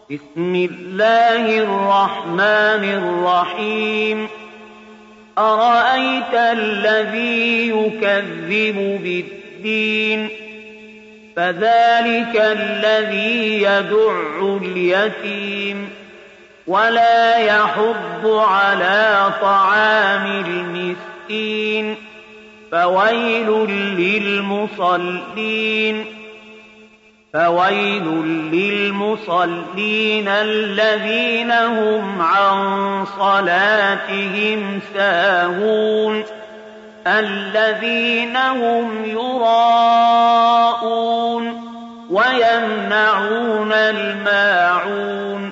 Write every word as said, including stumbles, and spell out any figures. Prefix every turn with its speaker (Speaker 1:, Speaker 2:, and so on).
Speaker 1: بسم الله الرحمن الرحيم أرأيت الذي يكذب بالدين فذلك الذي يدع اليتيم ولا يحض على طعام المسكين فويل للمصلين فويل للمصلين الذين هم عن صلاتهم ساهون الذين هم يراءون ويمنعون الماعون